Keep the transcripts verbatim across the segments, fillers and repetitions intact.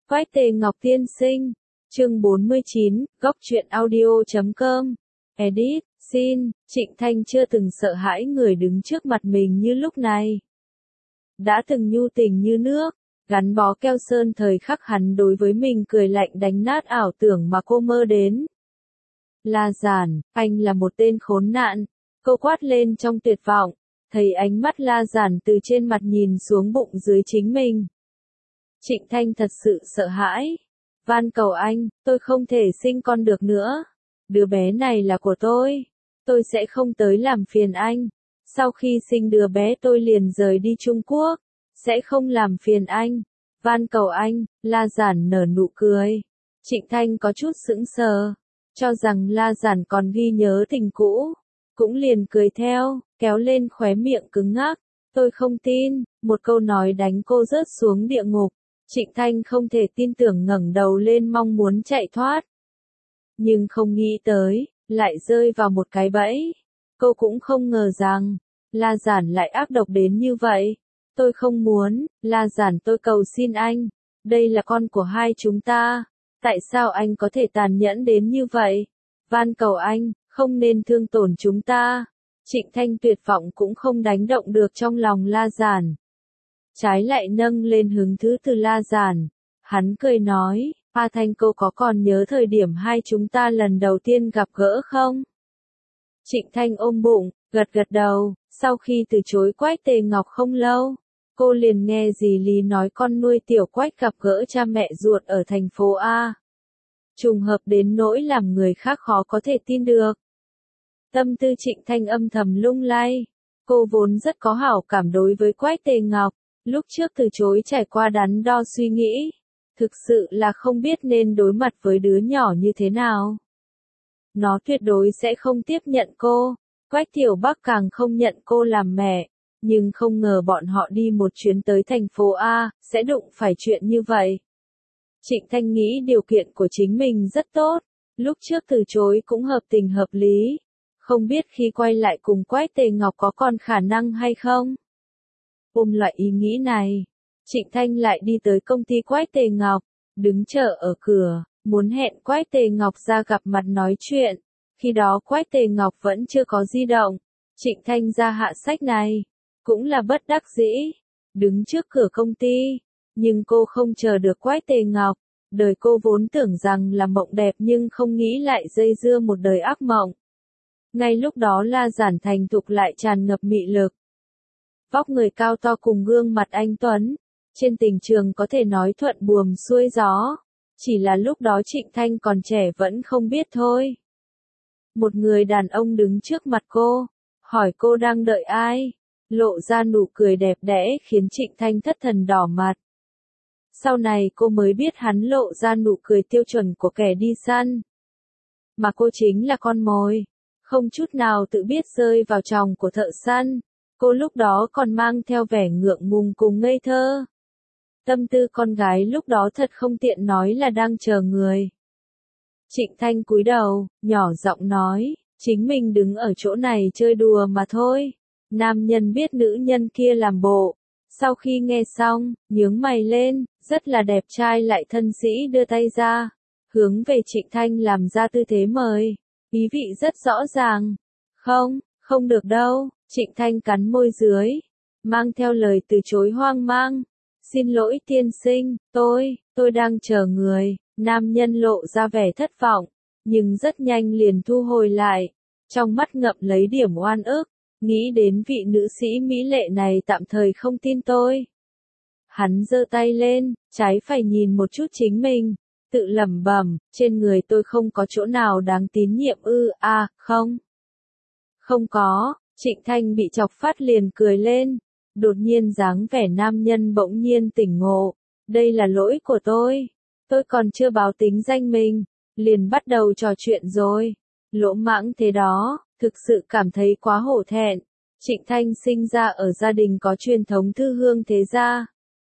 Quách Tề Ngọc tiên sinh. Chương bốn mươi chín, góc truyện audio chấm com. Edit, xin, Trịnh Thanh chưa từng sợ hãi người đứng trước mặt mình như lúc này. Đã từng nhu tình như nước, gắn bó keo sơn thời khắc hắn đối với mình cười lạnh đánh nát ảo tưởng mà cô mơ đến. La Giản, anh là một tên khốn nạn, cô quát lên trong tuyệt vọng, thấy ánh mắt La Giản từ trên mặt nhìn xuống bụng dưới chính mình. Trịnh Thanh thật sự sợ hãi. Van cầu anh, tôi không thể sinh con được nữa. Đứa bé này là của tôi. Tôi sẽ không tới làm phiền anh. Sau khi sinh đứa bé tôi liền rời đi Trung Quốc. Sẽ không làm phiền anh. Van cầu anh, La Giản nở nụ cười. Trịnh Thanh có chút sững sờ. Cho rằng La Giản còn ghi nhớ tình cũ. Cũng liền cười theo, kéo lên khóe miệng cứng ngắc. Tôi không tin, một câu nói đánh cô rớt xuống địa ngục. Trịnh Thanh không thể tin tưởng ngẩng đầu lên mong muốn chạy thoát. Nhưng không nghĩ tới, lại rơi vào một cái bẫy. Cô cũng không ngờ rằng, La Giản lại ác độc đến như vậy. Tôi không muốn, La Giản tôi cầu xin anh. Đây là con của hai chúng ta. Tại sao anh có thể tàn nhẫn đến như vậy? Van cầu anh, không nên thương tổn chúng ta. Trịnh Thanh tuyệt vọng cũng không đánh động được trong lòng La Giản. Trái lại nâng lên hứng thứ từ La Giản. Hắn cười nói, A Thanh cô có còn nhớ thời điểm hai chúng ta lần đầu tiên gặp gỡ không? Trịnh Thanh ôm bụng, gật gật đầu, sau khi từ chối Quách Tề Ngọc không lâu, cô liền nghe dì Lý nói con nuôi tiểu Quách gặp gỡ cha mẹ ruột ở thành phố A. Trùng hợp đến nỗi làm người khác khó có thể tin được. Tâm tư Trịnh Thanh âm thầm lung lay, cô vốn rất có hảo cảm đối với Quách Tề Ngọc. Lúc trước từ chối trải qua đắn đo suy nghĩ, thực sự là không biết nên đối mặt với đứa nhỏ như thế nào. Nó tuyệt đối sẽ không tiếp nhận cô, Quách Tiểu Bắc càng không nhận cô làm mẹ, nhưng không ngờ bọn họ đi một chuyến tới thành phố A, sẽ đụng phải chuyện như vậy. Trịnh Thanh nghĩ điều kiện của chính mình rất tốt, lúc trước từ chối cũng hợp tình hợp lý, không biết khi quay lại cùng Quách Tề Ngọc có còn khả năng hay không. Ôm loại ý nghĩ này, Trịnh Thanh lại đi tới công ty Quách Tề Ngọc, đứng chờ ở cửa, muốn hẹn Quách Tề Ngọc ra gặp mặt nói chuyện. Khi đó Quách Tề Ngọc vẫn chưa có di động, Trịnh Thanh ra hạ sách này, cũng là bất đắc dĩ, đứng trước cửa công ty, nhưng cô không chờ được Quách Tề Ngọc, đời cô vốn tưởng rằng là mộng đẹp nhưng không nghĩ lại dây dưa một đời ác mộng. Ngay lúc đó La Giản thành thục lại tràn ngập mị lực. Vóc người cao to cùng gương mặt anh tuấn, trên tình trường có thể nói thuận buồm xuôi gió, chỉ là lúc đó Trịnh Thanh còn trẻ vẫn không biết thôi. Một người đàn ông đứng trước mặt cô, hỏi cô đang đợi ai, lộ ra nụ cười đẹp đẽ khiến Trịnh Thanh thất thần đỏ mặt. Sau này cô mới biết hắn lộ ra nụ cười tiêu chuẩn của kẻ đi săn. Mà cô chính là con mồi, không chút nào tự biết rơi vào tròng của thợ săn. Cô lúc đó còn mang theo vẻ ngượng ngùng cùng ngây thơ. Tâm tư con gái lúc đó thật không tiện nói là đang chờ người. Trịnh Thanh cúi đầu, nhỏ giọng nói, chính mình đứng ở chỗ này chơi đùa mà thôi. Nam nhân biết nữ nhân kia làm bộ. Sau khi nghe xong, nhướng mày lên, rất là đẹp trai lại thân sĩ đưa tay ra, hướng về Trịnh Thanh làm ra tư thế mời. Ý vị rất rõ ràng. Không, không được đâu. Trịnh Thanh cắn môi dưới, mang theo lời từ chối hoang mang. Xin lỗi tiên sinh, tôi, tôi đang chờ người. Nam nhân lộ ra vẻ thất vọng, nhưng rất nhanh liền thu hồi lại. Trong mắt ngậm lấy điểm oan ức, nghĩ đến vị nữ sĩ mỹ lệ này tạm thời không tin tôi. Hắn giơ tay lên, trái phải nhìn một chút chính mình, tự lẩm bẩm, trên người tôi không có chỗ nào đáng tín nhiệm ư, à, không. Không có. Trịnh Thanh bị chọc phát liền cười lên, đột nhiên dáng vẻ nam nhân bỗng nhiên tỉnh ngộ, đây là lỗi của tôi, tôi còn chưa báo tính danh mình, liền bắt đầu trò chuyện rồi, lỗ mãng thế đó, thực sự cảm thấy quá hổ thẹn. Trịnh Thanh sinh ra ở gia đình có truyền thống thư hương thế gia,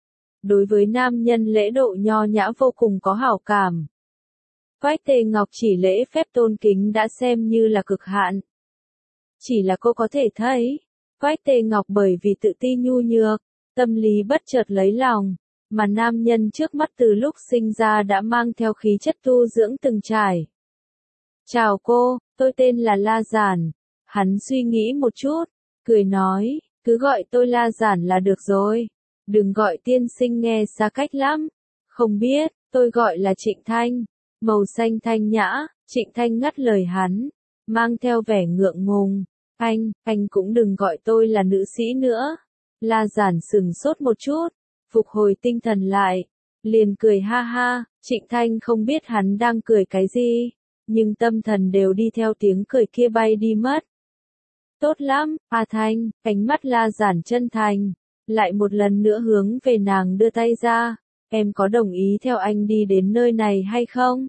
đối với nam nhân lễ độ nho nhã vô cùng có hảo cảm. Quách Tề Ngọc chỉ lễ phép tôn kính đã xem như là cực hạn. Chỉ là cô có thể thấy, Quách Tề Ngọc bởi vì tự ti nhu nhược, tâm lý bất chợt lấy lòng, mà nam nhân trước mắt từ lúc sinh ra đã mang theo khí chất tu dưỡng từng trải. Chào cô, tôi tên là La Giản. Hắn suy nghĩ một chút, cười nói, cứ gọi tôi La Giản là được rồi. Đừng gọi tiên sinh nghe xa cách lắm. Không biết, tôi gọi là Trịnh Thanh. Màu xanh thanh nhã, Trịnh Thanh ngắt lời hắn, mang theo vẻ ngượng ngùng. Anh, anh cũng đừng gọi tôi là nữ sĩ nữa. La Giản sừng sốt một chút, phục hồi tinh thần lại, liền cười ha ha. Trịnh Thanh không biết hắn đang cười cái gì, nhưng tâm thần đều đi theo tiếng cười kia bay đi mất. Tốt lắm, A Thanh, ánh mắt La Giản chân thành, lại một lần nữa hướng về nàng đưa tay ra, em có đồng ý theo anh đi đến nơi này hay không?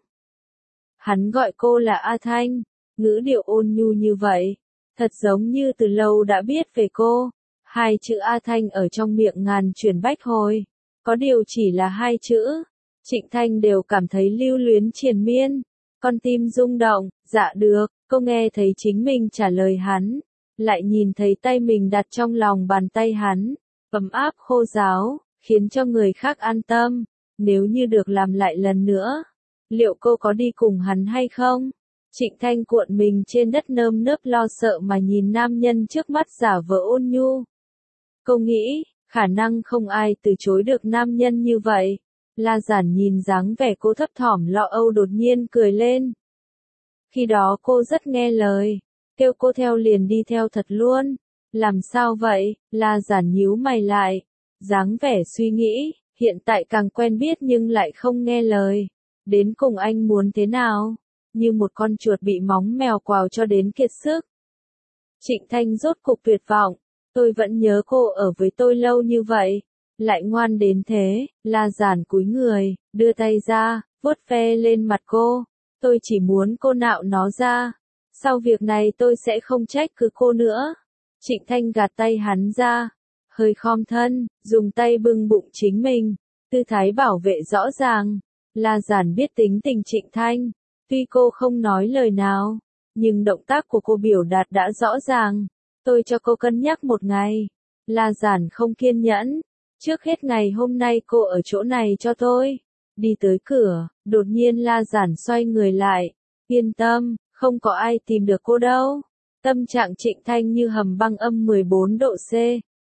Hắn gọi cô là A Thanh, ngữ điệu ôn nhu như vậy, thật giống như từ lâu đã biết về cô. Hai chữ A Thanh ở trong miệng ngàn chuyển bách hồi, có điều chỉ là hai chữ, Trịnh Thanh đều cảm thấy lưu luyến triền miên, con tim rung động. Dạ được, cô nghe thấy chính mình trả lời hắn, lại nhìn thấy tay mình đặt trong lòng bàn tay hắn, ấm áp khô ráo, khiến cho người khác an tâm. Nếu như được làm lại lần nữa, liệu cô có đi cùng hắn hay không? Trịnh Thanh cuộn mình trên đất nơm nớp lo sợ mà nhìn nam nhân trước mắt giả vờ ôn nhu. Cô nghĩ, khả năng không ai từ chối được nam nhân như vậy. La Giản nhìn dáng vẻ cô thấp thỏm lo âu đột nhiên cười lên. Khi đó cô rất nghe lời, kêu cô theo liền đi theo thật luôn. Làm sao vậy? La Giản nhíu mày lại, dáng vẻ suy nghĩ, hiện tại càng quen biết nhưng lại không nghe lời. Đến cùng anh muốn thế nào? Như một con chuột bị móng mèo quào cho đến kiệt sức. Trịnh Thanh rốt cục tuyệt vọng, tôi vẫn nhớ cô ở với tôi lâu như vậy, lại ngoan đến thế. La Giản cúi người, đưa tay ra, vuốt ve lên mặt cô. Tôi chỉ muốn cô nạo nó ra. Sau việc này tôi sẽ không trách cứ cô nữa. Trịnh Thanh gạt tay hắn ra, hơi khom thân, dùng tay bưng bụng chính mình, tư thái bảo vệ rõ ràng. La Giản biết tính tình Trịnh Thanh, tuy cô không nói lời nào, nhưng động tác của cô biểu đạt đã rõ ràng. Tôi cho cô cân nhắc một ngày. La Giản không kiên nhẫn. Trước hết ngày hôm nay cô ở chỗ này cho tôi. Đi tới cửa, đột nhiên La Giản xoay người lại. Yên tâm, không có ai tìm được cô đâu. Tâm trạng Trịnh Thanh như hầm băng âm mười bốn độ C.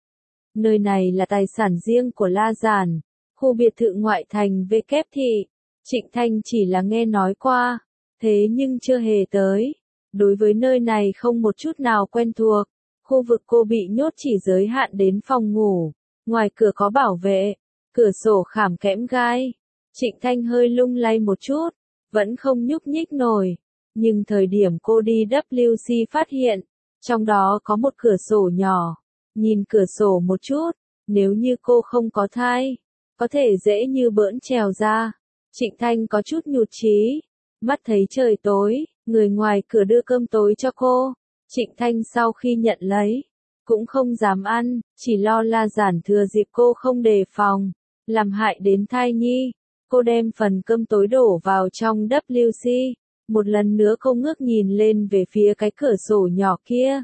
Nơi này là tài sản riêng của La Giản, khu biệt thự ngoại thành V kép thị. Trịnh Thanh chỉ là nghe nói qua, thế nhưng chưa hề tới. Đối với nơi này không một chút nào quen thuộc. Khu vực cô bị nhốt chỉ giới hạn đến phòng ngủ, ngoài cửa có bảo vệ, cửa sổ khảm kẽm gai. Trịnh Thanh hơi lung lay một chút, vẫn không nhúc nhích nổi, nhưng thời điểm cô đi W C phát hiện, trong đó có một cửa sổ nhỏ. Nhìn cửa sổ một chút, nếu như cô không có thai, có thể dễ như bỡn trèo ra. Trịnh Thanh có chút nhụt chí, mắt thấy trời tối, người ngoài cửa đưa cơm tối cho cô. Trịnh Thanh sau khi nhận lấy, cũng không dám ăn, chỉ lo La Giản thừa dịp cô không đề phòng, làm hại đến thai nhi. Cô đem phần cơm tối đổ vào trong W C, một lần nữa cô ngước nhìn lên về phía cái cửa sổ nhỏ kia.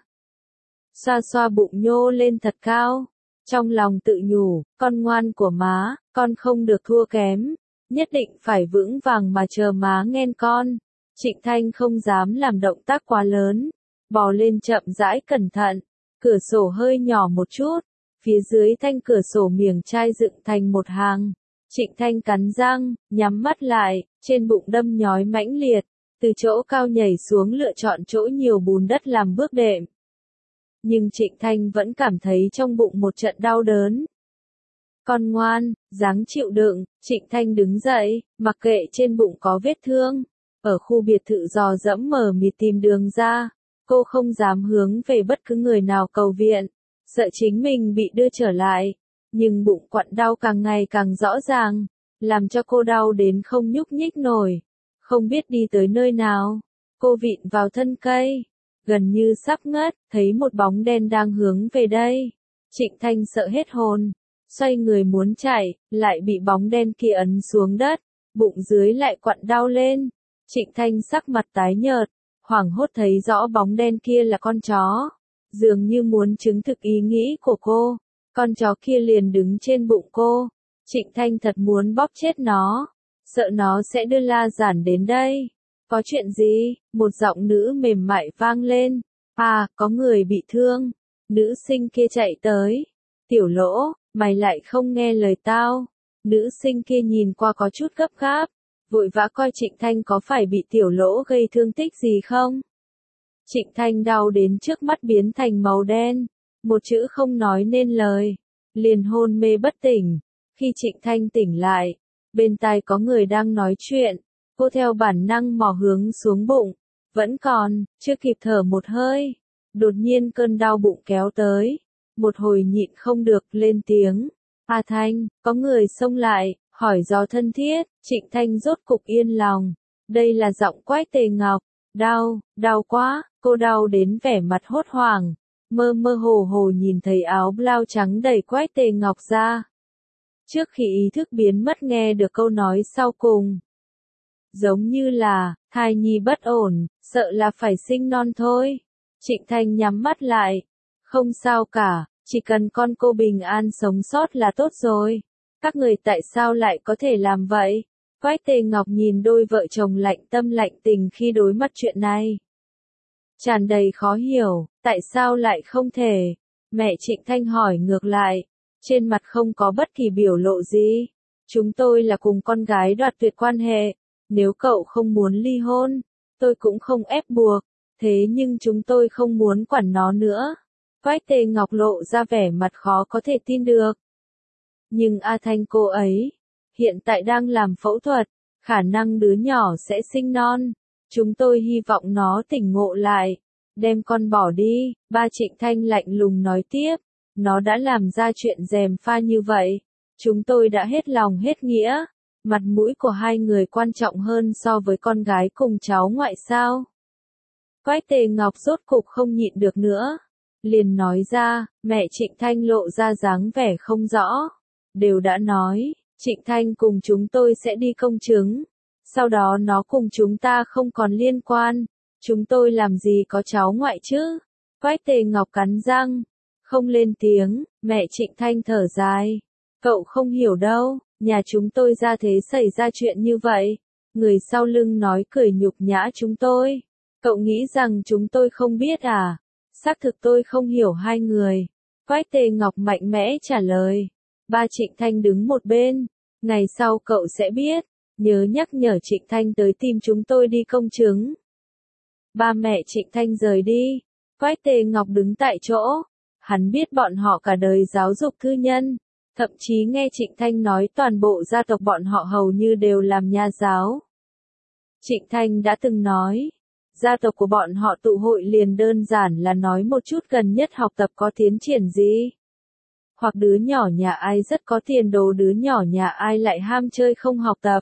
Xoa xoa bụng nhô lên thật cao, trong lòng tự nhủ, con ngoan của má, con không được thua kém, nhất định phải vững vàng mà chờ má nghênh con. Trịnh Thanh không dám làm động tác quá lớn, bò lên chậm rãi cẩn thận, cửa sổ hơi nhỏ một chút, phía dưới thanh cửa sổ miềng chai dựng thành một hàng. Trịnh Thanh cắn răng, nhắm mắt lại, trên bụng đâm nhói mãnh liệt, từ chỗ cao nhảy xuống lựa chọn chỗ nhiều bùn đất làm bước đệm. Nhưng Trịnh Thanh vẫn cảm thấy trong bụng một trận đau đớn. Con ngoan, dáng chịu đựng. Trịnh Thanh đứng dậy, mặc kệ trên bụng có vết thương, ở khu biệt thự dò dẫm mờ mịt tìm đường ra. Cô không dám hướng về bất cứ người nào cầu viện, sợ chính mình bị đưa trở lại. Nhưng bụng quặn đau càng ngày càng rõ ràng, làm cho cô đau đến không nhúc nhích nổi, không biết đi tới nơi nào. Cô vịn vào thân cây, gần như sắp ngất, thấy một bóng đen đang hướng về đây. Trịnh Thanh sợ hết hồn, xoay người muốn chạy, lại bị bóng đen kia ấn xuống đất, bụng dưới lại quặn đau lên. Trịnh Thanh sắc mặt tái nhợt, hoảng hốt thấy rõ bóng đen kia là con chó, dường như muốn chứng thực ý nghĩ của cô. Con chó kia liền đứng trên bụng cô, Trịnh Thanh thật muốn bóp chết nó, sợ nó sẽ đưa La Giản đến đây. Có chuyện gì? Một giọng nữ mềm mại vang lên. À, có người bị thương. Nữ sinh kia chạy tới. Tiểu Lỗ, mày lại không nghe lời tao. Nữ sinh kia nhìn qua có chút gấp gáp, vội vã coi Trịnh Thanh có phải bị Tiểu Lỗ gây thương tích gì không. Trịnh Thanh đau đến trước mắt biến thành màu đen, một chữ không nói nên lời, liền hôn mê bất tỉnh. Khi Trịnh Thanh tỉnh lại, bên tai có người đang nói chuyện, cô theo bản năng mò hướng xuống bụng, vẫn còn, chưa kịp thở một hơi, đột nhiên cơn đau bụng kéo tới, một hồi nhịn không được lên tiếng. A Thanh, có người xông lại, hỏi do thân thiết. Trịnh Thanh rốt cục yên lòng, đây là giọng Quách Tề Ngọc. Đau, đau quá, cô đau đến vẻ mặt hốt hoảng, mơ mơ hồ hồ nhìn thấy áo blau trắng đầy Quách Tề Ngọc ra. Trước khi ý thức biến mất nghe được câu nói sau cùng. Giống như là, thai nhi bất ổn, sợ là phải sinh non thôi. Trịnh Thanh nhắm mắt lại, không sao cả, chỉ cần con cô bình an sống sót là tốt rồi. Các người tại sao lại có thể làm vậy? Quách Tề Ngọc nhìn đôi vợ chồng lạnh tâm lạnh tình khi đối mặt chuyện này. Tràn đầy khó hiểu, tại sao lại không thể? Mẹ Trịnh Thanh hỏi ngược lại, trên mặt không có bất kỳ biểu lộ gì. Chúng tôi là cùng con gái đoạt tuyệt quan hệ, nếu cậu không muốn ly hôn, tôi cũng không ép buộc, thế nhưng chúng tôi không muốn quản nó nữa. Quách Tề Ngọc lộ ra vẻ mặt khó có thể tin được. Nhưng A Thanh cô ấy, hiện tại đang làm phẫu thuật, khả năng đứa nhỏ sẽ sinh non. Chúng tôi hy vọng nó tỉnh ngộ lại, đem con bỏ đi. Ba Trịnh Thanh lạnh lùng nói tiếp, nó đã làm ra chuyện gièm pha như vậy. Chúng tôi đã hết lòng hết nghĩa, mặt mũi của hai người quan trọng hơn so với con gái cùng cháu ngoại sao. Quách Tề Ngọc rốt cục không nhịn được nữa, liền nói ra. Mẹ Trịnh Thanh lộ ra dáng vẻ không rõ, đều đã nói, Trịnh Thanh cùng chúng tôi sẽ đi công chứng, sau đó nó cùng chúng ta không còn liên quan, chúng tôi làm gì có cháu ngoại chứ. Quách Tề Ngọc cắn răng, không lên tiếng. Mẹ Trịnh Thanh thở dài, cậu không hiểu đâu, nhà chúng tôi ra thế xảy ra chuyện như vậy, người sau lưng nói cười nhục nhã chúng tôi, cậu nghĩ rằng chúng tôi không biết à? Xác thực tôi không hiểu hai người. Quách Tề Ngọc mạnh mẽ trả lời. Ba Trịnh Thanh đứng một bên, ngày sau cậu sẽ biết, nhớ nhắc nhở Trịnh Thanh tới tìm chúng tôi đi công chứng. Ba mẹ Trịnh Thanh rời đi, Quách Tề Ngọc đứng tại chỗ, hắn biết bọn họ cả đời giáo dục thư nhân, thậm chí nghe Trịnh Thanh nói toàn bộ gia tộc bọn họ hầu như đều làm nha giáo. Trịnh Thanh đã từng nói, gia tộc của bọn họ tụ hội liền đơn giản là nói một chút gần nhất học tập có tiến triển gì. Hoặc đứa nhỏ nhà ai rất có tiền đồ, đứa nhỏ nhà ai lại ham chơi không học tập.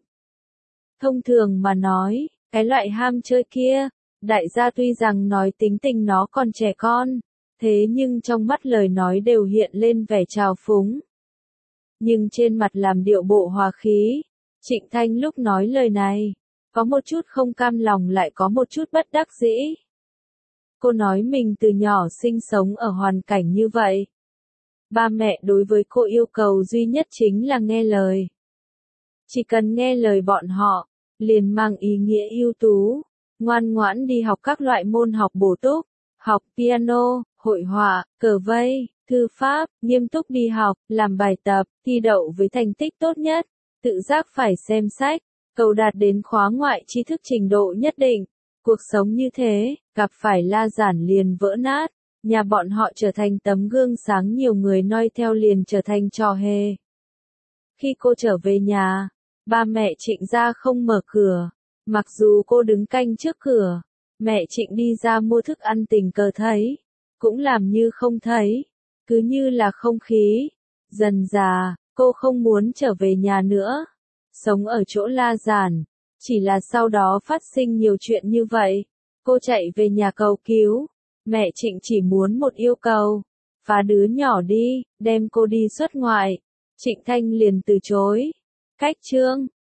Thông thường mà nói, cái loại ham chơi kia, đại gia tuy rằng nói tính tình nó còn trẻ con, thế nhưng trong mắt lời nói đều hiện lên vẻ trào phúng. Nhưng trên mặt làm điệu bộ hòa khí, Trịnh Thanh lúc nói lời này, có một chút không cam lòng lại có một chút bất đắc dĩ. Cô nói mình từ nhỏ sinh sống ở hoàn cảnh như vậy. Ba mẹ đối với cô yêu cầu duy nhất chính là nghe lời. Chỉ cần nghe lời bọn họ, liền mang ý nghĩa ưu tú, ngoan ngoãn đi học các loại môn học bổ túc, học piano, hội họa, cờ vây, thư pháp, nghiêm túc đi học, làm bài tập, thi đậu với thành tích tốt nhất, tự giác phải xem sách, cầu đạt đến khóa ngoại tri thức trình độ nhất định. Cuộc sống như thế, gặp phải La Giản liền vỡ nát, nhà bọn họ trở thành tấm gương sáng nhiều người noi theo liền trở thành trò hề. Khi cô trở về nhà, ba mẹ Trịnh ra không mở cửa, mặc dù cô đứng canh trước cửa, mẹ Trịnh đi ra mua thức ăn tình cờ thấy, cũng làm như không thấy, cứ như là không khí. Dần dà, cô không muốn trở về nhà nữa, sống ở chỗ La Giản. Chỉ là sau đó phát sinh nhiều chuyện như vậy, cô chạy về nhà cầu cứu, mẹ Trịnh chỉ muốn một yêu cầu, phá đứa nhỏ đi, đem cô đi xuất ngoại. Trịnh Thanh liền từ chối. Cách chương